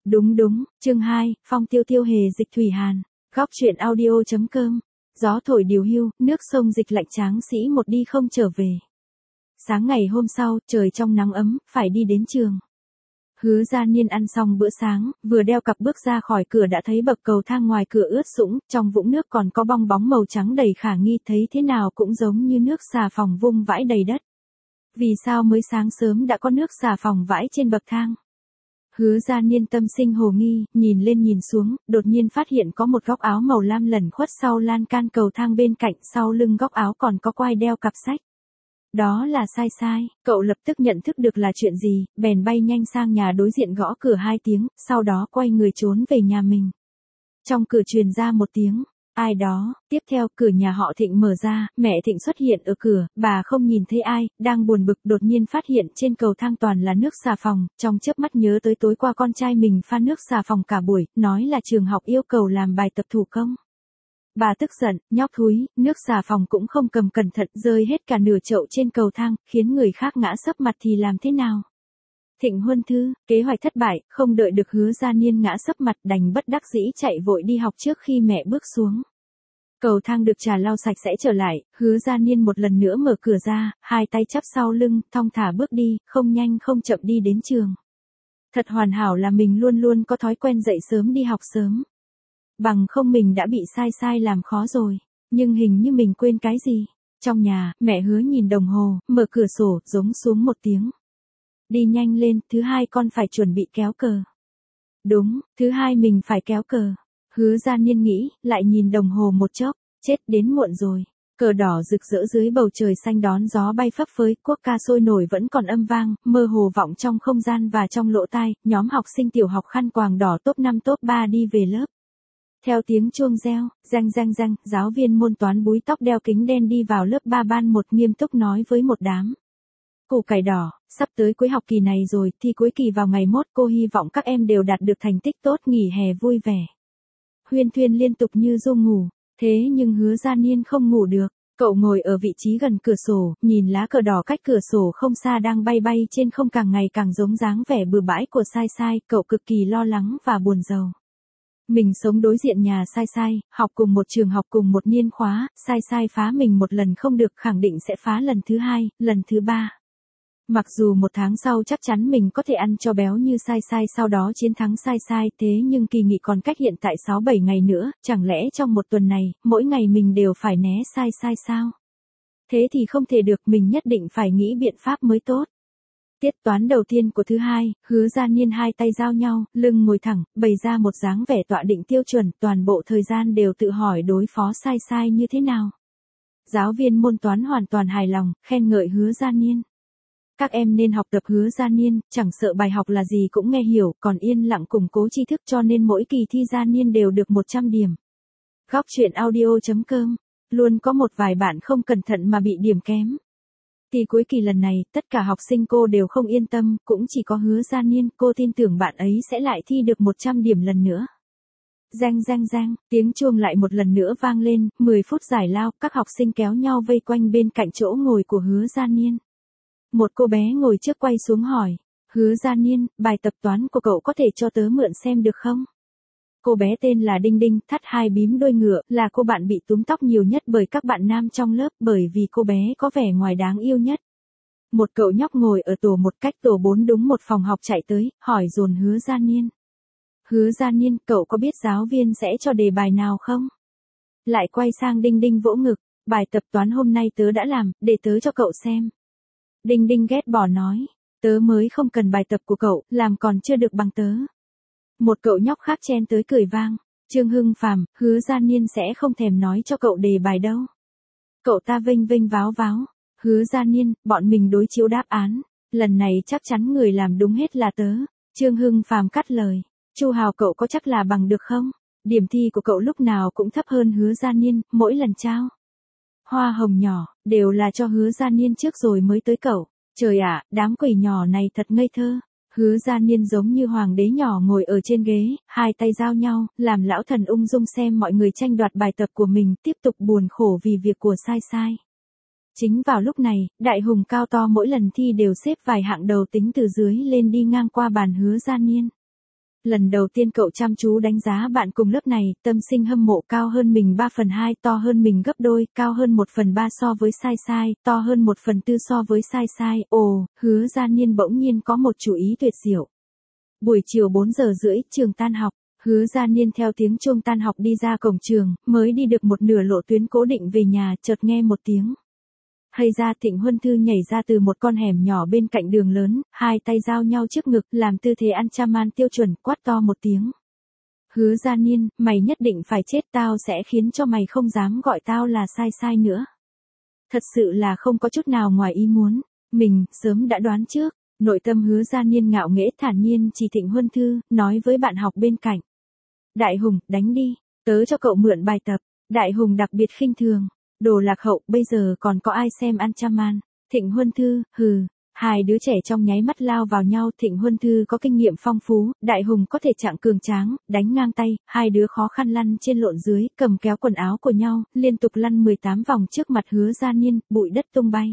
Đúng đúng, chương 2, Phong Tiêu Tiêu hề dịch thủy hàn. Góc truyện audio.com. Gió thổi điều hưu, nước sông dịch lạnh tráng sĩ một đi không trở về. Sáng ngày hôm sau, trời trong nắng ấm, phải đi đến trường. Hứa Gia Niên ăn xong bữa sáng, vừa đeo cặp bước ra khỏi cửa đã thấy bậc cầu thang ngoài cửa ướt sũng, trong vũng nước còn có bong bóng màu trắng đầy khả nghi, thấy thế nào cũng giống như nước xà phòng vung vãi đầy đất. Vì sao mới sáng sớm đã có nước xà phòng vãi trên bậc thang? Hứa Gia Niên tâm sinh hồ nghi, nhìn lên nhìn xuống, đột nhiên phát hiện có một góc áo màu lam lẩn khuất sau lan can cầu thang bên cạnh, sau lưng góc áo còn có quai đeo cặp sách. Đó là Sai Sai, cậu lập tức nhận thức được là chuyện gì, bèn bay nhanh sang nhà đối diện gõ cửa 2 tiếng, sau đó quay người trốn về nhà mình. Trong cửa truyền ra một tiếng, ai đó, tiếp theo cửa nhà họ Thịnh mở ra, mẹ Thịnh xuất hiện ở cửa, bà không nhìn thấy ai, đang buồn bực đột nhiên phát hiện trên cầu thang toàn là nước xà phòng, trong chớp mắt nhớ tới tối qua con trai mình pha nước xà phòng cả buổi, nói là trường học yêu cầu làm bài tập thủ công. Bà tức giận, nhóc thúi, nước xà phòng cũng không cầm cẩn thận rơi hết cả nửa chậu trên cầu thang, khiến người khác ngã sấp mặt thì làm thế nào? Thịnh Huân Thư, kế hoạch thất bại, không đợi được Hứa Gia Niên ngã sấp mặt đành bất đắc dĩ chạy vội đi học trước khi mẹ bước xuống. Cầu thang được trà lau sạch sẽ trở lại, Hứa Gia Niên một lần nữa mở cửa ra, hai tay chắp sau lưng, thong thả bước đi, không nhanh không chậm đi đến trường. Thật hoàn hảo là mình luôn luôn có thói quen dậy sớm đi học sớm. Bằng không mình đã bị Sai Sai làm khó rồi, nhưng hình như mình quên cái gì. Trong nhà, mẹ Hứa nhìn đồng hồ, mở cửa sổ, giống xuống một tiếng. Đi nhanh lên, thứ hai con phải chuẩn bị kéo cờ. Đúng, thứ hai mình phải kéo cờ. Hứa Gia Niên nghĩ, lại nhìn đồng hồ một chốc, chết đến muộn rồi. Cờ đỏ rực rỡ dưới bầu trời xanh đón gió bay phấp phới, quốc ca sôi nổi vẫn còn âm vang, mơ hồ vọng trong không gian và trong lỗ tai, nhóm học sinh tiểu học khăn quàng đỏ top 5 top 3 đi về lớp. Theo tiếng chuông reo, reng reng reng, giáo viên môn toán búi tóc đeo kính đen đi vào lớp 3 ban 1 nghiêm túc nói với một đám. Củ cải đỏ, sắp tới cuối học kỳ này rồi, thi cuối kỳ vào ngày mốt, cô hy vọng các em đều đạt được thành tích tốt, nghỉ hè vui vẻ. Huyên Thuyên liên tục như ru ngủ, thế nhưng Hứa Gia Niên không ngủ được. Cậu ngồi ở vị trí gần cửa sổ, nhìn lá cờ đỏ cách cửa sổ không xa đang bay bay trên không càng ngày càng giống dáng vẻ bừa bãi của Sai Sai, cậu cực kỳ lo lắng và buồn rầu. Mình sống đối diện nhà Sai Sai, học cùng một trường học cùng một niên khóa, Sai Sai phá mình một lần không được khẳng định sẽ phá lần thứ hai, lần thứ ba. Mặc dù một tháng sau chắc chắn mình có thể ăn cho béo như Sai Sai sau đó chiến thắng Sai Sai, thế nhưng kỳ nghỉ còn cách hiện tại 6-7 ngày nữa, chẳng lẽ trong một tuần này, mỗi ngày mình đều phải né Sai Sai sao? Thế thì không thể được, mình nhất định phải nghĩ biện pháp mới tốt. Tiết toán đầu tiên của thứ hai, Hứa Gia Niên hai tay giao nhau, lưng ngồi thẳng, bày ra một dáng vẻ tọa định tiêu chuẩn, toàn bộ thời gian đều tự hỏi đối phó Sai Sai như thế nào. Giáo viên môn toán hoàn toàn hài lòng, khen ngợi Hứa Gia Niên. Các em nên học tập Hứa Gia Niên, chẳng sợ bài học là gì cũng nghe hiểu, còn yên lặng củng cố tri thức cho nên mỗi kỳ thi Gia Niên đều được 100 điểm. Góc truyện audio.com, luôn có một vài bạn không cẩn thận mà bị điểm kém. Thì cuối kỳ lần này, tất cả học sinh cô đều không yên tâm, cũng chỉ có Hứa Gia Niên, cô tin tưởng bạn ấy sẽ lại thi được 100 điểm lần nữa. Reng reng reng, tiếng chuông lại một lần nữa vang lên, 10 phút giải lao, các học sinh kéo nhau vây quanh bên cạnh chỗ ngồi của Hứa Gia Niên. Một cô bé ngồi trước quay xuống hỏi, Hứa Gia Niên, bài tập toán của cậu có thể cho tớ mượn xem được không? Cô bé tên là Đinh Đinh, thắt hai bím đuôi ngựa, là cô bạn bị túm tóc nhiều nhất bởi các bạn nam trong lớp bởi vì cô bé có vẻ ngoài đáng yêu nhất. Một cậu nhóc ngồi ở tổ 1 cách tổ 4 đúng một phòng học chạy tới, hỏi dồn Hứa Gia Niên. Hứa Gia Niên, cậu có biết giáo viên sẽ cho đề bài nào không? Lại quay sang Đinh Đinh vỗ ngực, bài tập toán hôm nay tớ đã làm, để tớ cho cậu xem. Đinh Đinh ghét bỏ nói, tớ mới không cần bài tập của cậu, làm còn chưa được bằng tớ. Một cậu nhóc khác chen tới cười vang, Trương Hưng Phàm, Hứa Gia Niên sẽ không thèm nói cho cậu đề bài đâu. Cậu ta vênh vênh váo váo, Hứa Gia Niên, bọn mình đối chiếu đáp án, lần này chắc chắn người làm đúng hết là tớ. Trương Hưng Phàm cắt lời, Chu Hào cậu có chắc là bằng được không? Điểm thi của cậu lúc nào cũng thấp hơn Hứa Gia Niên, mỗi lần trao hoa hồng nhỏ, đều là cho Hứa Gia Niên trước rồi mới tới cậu. Trời ạ, đám quỷ nhỏ này thật ngây thơ. Hứa Gia Niên giống như hoàng đế nhỏ ngồi ở trên ghế, hai tay giao nhau, làm lão thần ung dung xem mọi người tranh đoạt bài tập của mình, tiếp tục buồn khổ vì việc của Sai Sai. Chính vào lúc này, đại hùng cao to mỗi lần thi đều xếp vài hạng đầu tính từ dưới lên đi ngang qua bàn Hứa Gia Niên. Lần đầu tiên cậu chăm chú đánh giá bạn cùng lớp này, tâm sinh hâm mộ cao hơn mình 3/2, to hơn mình gấp đôi, cao hơn 1/3 so với sai sai, to hơn 1/4 so với sai sai. Ồ, Hứa Gia Niên bỗng nhiên có một chủ ý tuyệt diệu. Buổi chiều 4:30, trường tan học. Hứa Gia Niên theo tiếng chuông tan học đi ra cổng trường, mới đi được một nửa lộ tuyến cố định về nhà, chợt nghe một tiếng. Hay ra, Thịnh Huân Thư nhảy ra từ một con hẻm nhỏ bên cạnh đường lớn, hai tay giao nhau trước ngực, làm tư thế ăn chaman tiêu chuẩn, quát to một tiếng. Hứa Gia Niên, mày nhất định phải chết, tao sẽ khiến cho mày không dám gọi tao là sai sai nữa. Thật sự là không có chút nào ngoài ý muốn, mình sớm đã đoán trước. Nội tâm Hứa Gia Niên ngạo nghễ thản nhiên chỉ Thịnh Huân Thư, nói với bạn học bên cạnh. Đại Hùng, đánh đi, tớ cho cậu mượn bài tập. Đại Hùng đặc biệt khinh thường. Đồ lạc hậu, bây giờ còn có ai xem Anchaman. Thịnh Huân Thư, hừ. Hai đứa trẻ trong nháy mắt lao vào nhau. Thịnh Huân Thư có kinh nghiệm phong phú, Đại Hùng có thể trạng cường tráng, đánh ngang tay. Hai đứa khó khăn lăn trên lộn dưới, cầm kéo quần áo của nhau, liên tục lăn 18 vòng trước mặt Hứa Gia Niên, bụi đất tung bay.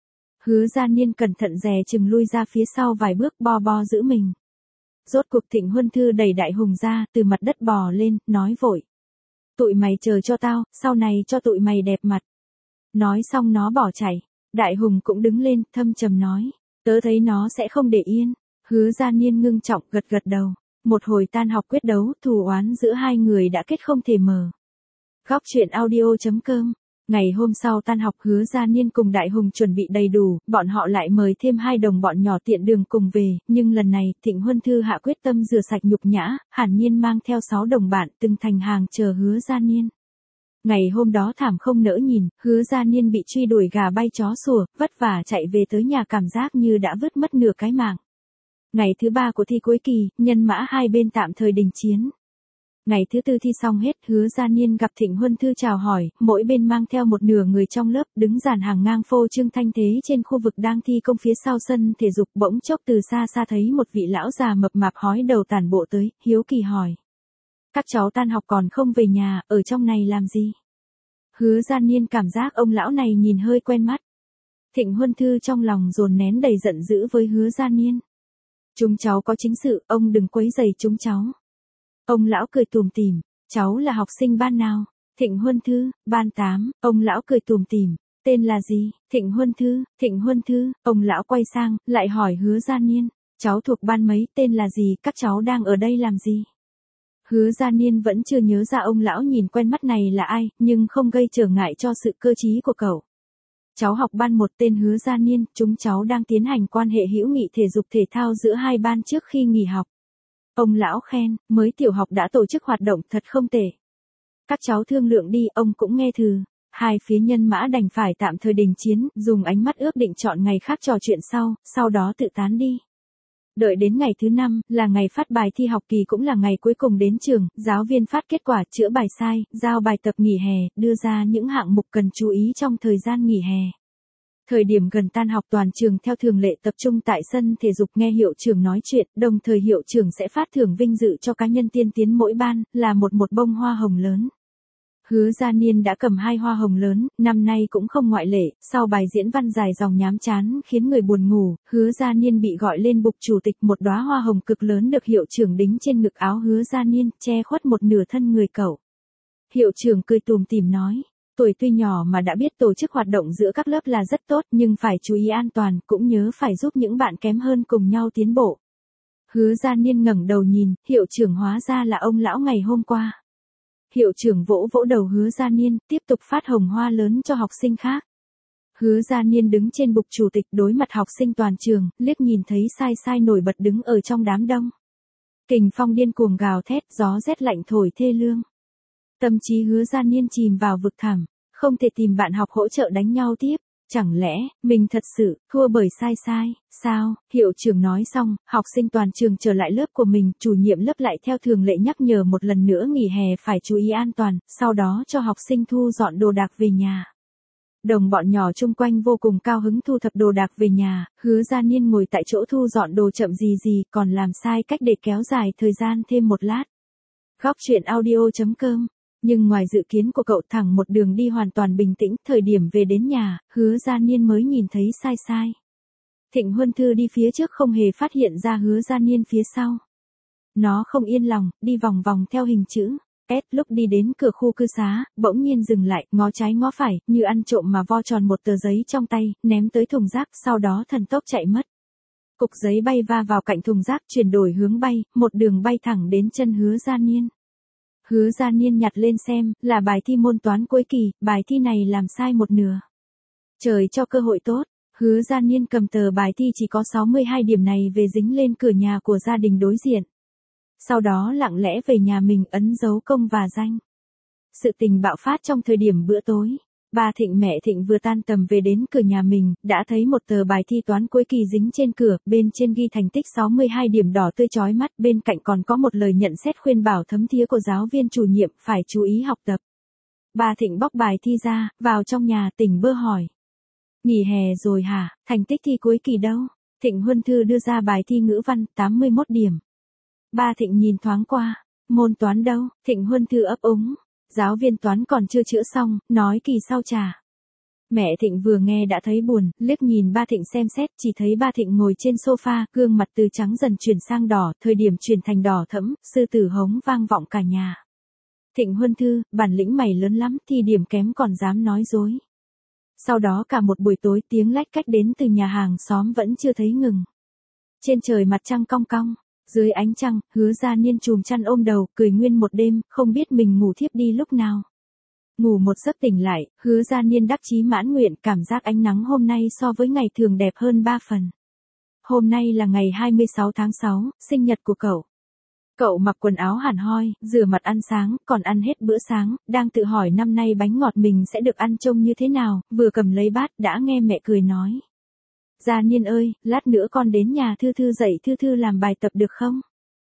Hứa Gia Niên cẩn thận dè chừng lui ra phía sau vài bước, bo bo giữ mình. Rốt cuộc Thịnh Huân Thư đẩy Đại Hùng ra, từ mặt đất bò lên, nói vội. Tụi mày chờ cho tao, sau này cho tụi mày đẹp mặt. Nói xong nó bỏ chạy. Đại Hùng cũng đứng lên, thâm trầm nói. Tớ thấy nó sẽ không để yên. Hứa Gia Niên ngưng trọng gật gật đầu. Một hồi tan học quyết đấu, thù oán giữa hai người đã kết không thể mờ. Góc truyện audio.com. Ngày hôm sau tan học, Hứa Gia Niên cùng Đại Hùng chuẩn bị đầy đủ, bọn họ lại mời thêm hai đồng bọn nhỏ tiện đường cùng về, nhưng lần này, Thịnh Huân Thư hạ quyết tâm rửa sạch nhục nhã, hẳn nhiên mang theo 6 đồng bạn từng thành hàng chờ Hứa Gia Niên. Ngày hôm đó thảm không nỡ nhìn, Hứa Gia Niên bị truy đuổi gà bay chó sủa, vất vả chạy về tới nhà cảm giác như đã vứt mất nửa cái mạng. Ngày thứ 3 của thi cuối kỳ, nhân mã hai bên tạm thời đình chiến. Ngày thứ 4 thi xong hết, Hứa Gia Niên gặp Thịnh Huân Thư chào hỏi, mỗi bên mang theo một nửa người trong lớp, đứng dàn hàng ngang phô trương thanh thế trên khu vực đang thi công phía sau sân thể dục. Bỗng chốc từ xa xa thấy một vị lão già mập mạp hói đầu tản bộ tới, hiếu kỳ hỏi. Các cháu tan học còn không về nhà, ở trong này làm gì? Hứa Gia Niên cảm giác ông lão này nhìn hơi quen mắt. Thịnh Huân Thư trong lòng dồn nén đầy giận dữ với Hứa Gia Niên. Chúng cháu có chính sự, ông đừng quấy rầy chúng cháu. Ông lão cười tủm tỉm, cháu là học sinh ban nào? Thịnh Huân Thư, ban 8, ông lão cười tủm tỉm, tên là gì? Thịnh Huân Thư, ông lão quay sang, lại hỏi Hứa Gia Niên, cháu thuộc ban mấy, tên là gì, các cháu đang ở đây làm gì? Hứa Gia Niên vẫn chưa nhớ ra ông lão nhìn quen mắt này là ai, nhưng không gây trở ngại cho sự cơ trí của cậu. Cháu học ban 1 tên Hứa Gia Niên, chúng cháu đang tiến hành quan hệ hữu nghị thể dục thể thao giữa hai ban trước khi nghỉ học. Ông lão khen, mới tiểu học đã tổ chức hoạt động thật không tệ. Các cháu thương lượng đi, ông cũng nghe thử. Hai phía nhân mã đành phải tạm thời đình chiến, dùng ánh mắt ước định chọn ngày khác trò chuyện sau đó tự tán đi. Đợi đến ngày thứ 5, là ngày phát bài thi học kỳ cũng là ngày cuối cùng đến trường, giáo viên phát kết quả, chữa bài sai, giao bài tập nghỉ hè, đưa ra những hạng mục cần chú ý trong thời gian nghỉ hè. Thời điểm gần tan học, toàn trường theo thường lệ tập trung tại sân thể dục nghe hiệu trưởng nói chuyện, đồng thời hiệu trưởng sẽ phát thưởng vinh dự cho cá nhân tiên tiến mỗi ban, là một bông hoa hồng lớn. Hứa Gia Niên đã cầm 2 hoa hồng lớn, năm nay cũng không ngoại lệ, sau bài diễn văn dài dòng nhám chán khiến người buồn ngủ, Hứa Gia Niên bị gọi lên bục chủ tịch, một đóa hoa hồng cực lớn được hiệu trưởng đính trên ngực áo Hứa Gia Niên, che khuất một nửa thân người cậu. Hiệu trưởng cười tủm tỉm nói. Tuổi tuy nhỏ mà đã biết tổ chức hoạt động giữa các lớp là rất tốt, nhưng phải chú ý an toàn, cũng nhớ phải giúp những bạn kém hơn cùng nhau tiến bộ. Hứa Gia Niên ngẩng đầu nhìn, hiệu trưởng hóa ra là ông lão ngày hôm qua. Hiệu trưởng vỗ vỗ đầu Hứa Gia Niên, tiếp tục phát hồng hoa lớn cho học sinh khác. Hứa Gia Niên đứng trên bục chủ tịch đối mặt học sinh toàn trường, liếc nhìn thấy sai sai nổi bật đứng ở trong đám đông. Kình phong điên cuồng gào thét, gió rét lạnh thổi thê lương. Tâm trí Hứa Gia Niên chìm vào vực thẳm, không thể tìm bạn học hỗ trợ đánh nhau tiếp. Chẳng lẽ, mình thật sự, thua bởi sai sai, sao? Hiệu trưởng nói xong, học sinh toàn trường trở lại lớp của mình, chủ nhiệm lớp lại theo thường lệ nhắc nhở một lần nữa nghỉ hè phải chú ý an toàn, sau đó cho học sinh thu dọn đồ đạc về nhà. Đồng bọn nhỏ chung quanh vô cùng cao hứng thu thập đồ đạc về nhà, Hứa Gia Niên ngồi tại chỗ thu dọn đồ chậm gì, còn làm sai cách để kéo dài thời gian thêm một lát. Góc truyện audio.com. Nhưng ngoài dự kiến của cậu, thẳng một đường đi hoàn toàn bình tĩnh, thời điểm về đến nhà, Hứa Gia Niên mới nhìn thấy sai sai. Thịnh Huân Thư đi phía trước không hề phát hiện ra Hứa Gia Niên phía sau. Nó không yên lòng, đi vòng vòng theo hình chữ S, lúc đi đến cửa khu cư xá, bỗng nhiên dừng lại, ngó trái ngó phải, như ăn trộm mà vo tròn một tờ giấy trong tay, ném tới thùng rác, sau đó thần tốc chạy mất. Cục giấy bay va vào cạnh thùng rác, chuyển đổi hướng bay, một đường bay thẳng đến chân Hứa Gia Niên. Hứa Gia Niên nhặt lên xem, là bài thi môn toán cuối kỳ, bài thi này làm sai một nửa. Trời cho cơ hội tốt, Hứa Gia Niên cầm tờ bài thi chỉ có 62 điểm này về dính lên cửa nhà của gia đình đối diện. Sau đó lặng lẽ về nhà mình ấn dấu công và danh. Sự tình bạo phát trong thời điểm bữa tối. Ba Thịnh mẹ Thịnh vừa tan tầm về đến cửa nhà mình, đã thấy một tờ bài thi toán cuối kỳ dính trên cửa, bên trên ghi thành tích 62 điểm đỏ tươi chói mắt, bên cạnh còn có một lời nhận xét khuyên bảo thấm thía của giáo viên chủ nhiệm, phải chú ý học tập. Ba Thịnh bóc bài thi ra, vào trong nhà tỉnh bơ hỏi. Nghỉ hè rồi hả, thành tích thi cuối kỳ đâu? Thịnh Huân Thư đưa ra bài thi ngữ văn, 81 điểm. Ba Thịnh nhìn thoáng qua, môn toán đâu? Thịnh Huân Thư ấp úng. Giáo viên toán còn chưa chữa xong, nói kỳ sau trả. Mẹ Thịnh vừa nghe đã thấy buồn, liếc nhìn ba Thịnh xem xét, chỉ thấy ba Thịnh ngồi trên sofa, gương mặt từ trắng dần chuyển sang đỏ, thời điểm chuyển thành đỏ thẫm, sư tử hống vang vọng cả nhà. Thịnh Huân Thư, bản lĩnh mày lớn lắm, thi điểm kém còn dám nói dối. Sau đó cả một buổi tối tiếng lách cách đến từ nhà hàng xóm vẫn chưa thấy ngừng. Trên trời mặt trăng cong cong. Dưới ánh trăng, Hứa Gia Niên chùm chăn ôm đầu, cười nguyên một đêm, không biết mình ngủ thiếp đi lúc nào. Ngủ một giấc tỉnh lại, Hứa Gia Niên đắc chí mãn nguyện, cảm giác ánh nắng hôm nay so với ngày thường đẹp hơn 3 phần. Hôm nay là ngày 26 tháng 6, sinh nhật của cậu. Cậu mặc quần áo hẳn hoi, rửa mặt ăn sáng, còn ăn hết bữa sáng, đang tự hỏi năm nay bánh ngọt mình sẽ được ăn trông như thế nào, vừa cầm lấy bát đã nghe mẹ cười nói. Gia Niên ơi, lát nữa con đến nhà Thư Thư dạy Thư Thư làm bài tập được không?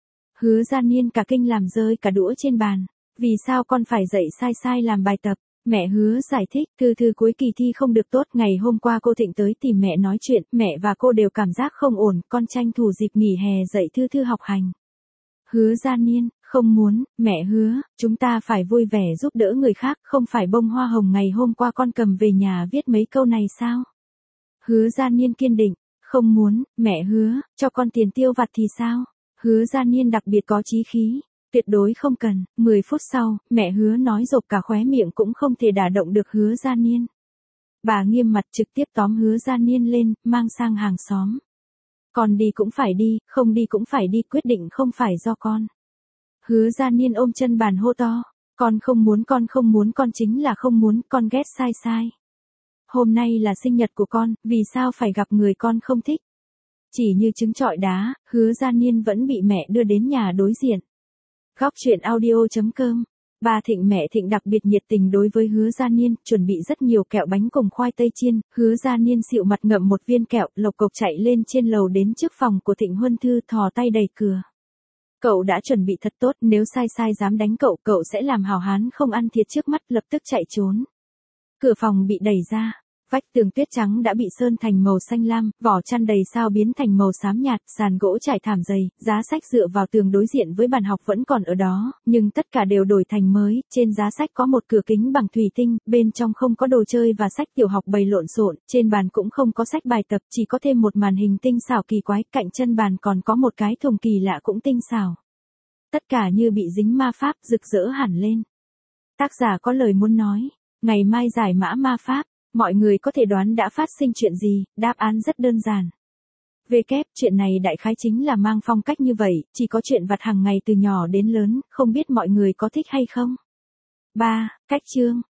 Hứa Gia Niên cả kinh làm rơi cả đũa trên bàn. Vì sao con phải dạy sai sai làm bài tập? Mẹ Hứa giải thích, Thư Thư cuối kỳ thi không được tốt. Ngày hôm qua cô Thịnh tới tìm mẹ nói chuyện, mẹ và cô đều cảm giác không ổn, con tranh thủ dịp nghỉ hè dạy Thư Thư học hành. Hứa Gia Niên, không muốn, mẹ Hứa, chúng ta phải vui vẻ giúp đỡ người khác, không phải bông hoa hồng ngày hôm qua con cầm về nhà viết mấy câu này sao? Hứa Gia Niên kiên định, không muốn, mẹ Hứa, cho con tiền tiêu vặt thì sao? Hứa Gia Niên đặc biệt có chí khí, tuyệt đối không cần. 10 phút sau, mẹ Hứa nói rộp cả khóe miệng cũng không thể đả động được Hứa Gia Niên. Bà nghiêm mặt trực tiếp tóm Hứa Gia Niên lên, mang sang hàng xóm. Con đi cũng phải đi, không đi cũng phải đi, quyết định không phải do con. Hứa Gia Niên ôm chân bàn hô to, con không muốn, con chính là không muốn, con ghét sai sai. Hôm nay là sinh nhật của con, vì sao phải gặp người con không thích? Chỉ như trứng trọi đá, Hứa Gia Niên vẫn bị mẹ đưa đến nhà đối diện. Góc truyện audio.com. Ba Thịnh mẹ Thịnh đặc biệt nhiệt tình đối với Hứa Gia Niên, chuẩn bị rất nhiều kẹo bánh cùng khoai tây chiên. Hứa Gia Niên xịu mặt ngậm một viên kẹo, lộc cộc chạy lên trên lầu đến trước phòng của Thịnh Huân Thư, thò tay đẩy cửa. Cậu đã chuẩn bị thật tốt, nếu sai sai dám đánh cậu, cậu sẽ làm hào hán không ăn thiệt trước mắt, lập tức chạy trốn. Cửa phòng bị đẩy ra. Vách tường tuyết trắng đã bị sơn thành màu xanh lam, vỏ chăn đầy sao biến thành màu xám nhạt, sàn gỗ trải thảm dày, giá sách dựa vào tường đối diện với bàn học vẫn còn ở đó, nhưng tất cả đều đổi thành mới, trên giá sách có một cửa kính bằng thủy tinh, bên trong không có đồ chơi và sách tiểu học bày lộn xộn, trên bàn cũng không có sách bài tập, chỉ có thêm một màn hình tinh xảo kỳ quái, cạnh chân bàn còn có một cái thùng kỳ lạ cũng tinh xảo. Tất cả như bị dính ma pháp, rực rỡ hẳn lên. Tác giả có lời muốn nói, ngày mai giải mã ma pháp. Mọi người có thể đoán đã phát sinh chuyện gì, đáp án rất đơn giản. Chuyện này đại khái chính là mang phong cách như vậy, chỉ có chuyện vặt hàng ngày từ nhỏ đến lớn, không biết mọi người có thích hay không. 3. Cách chương.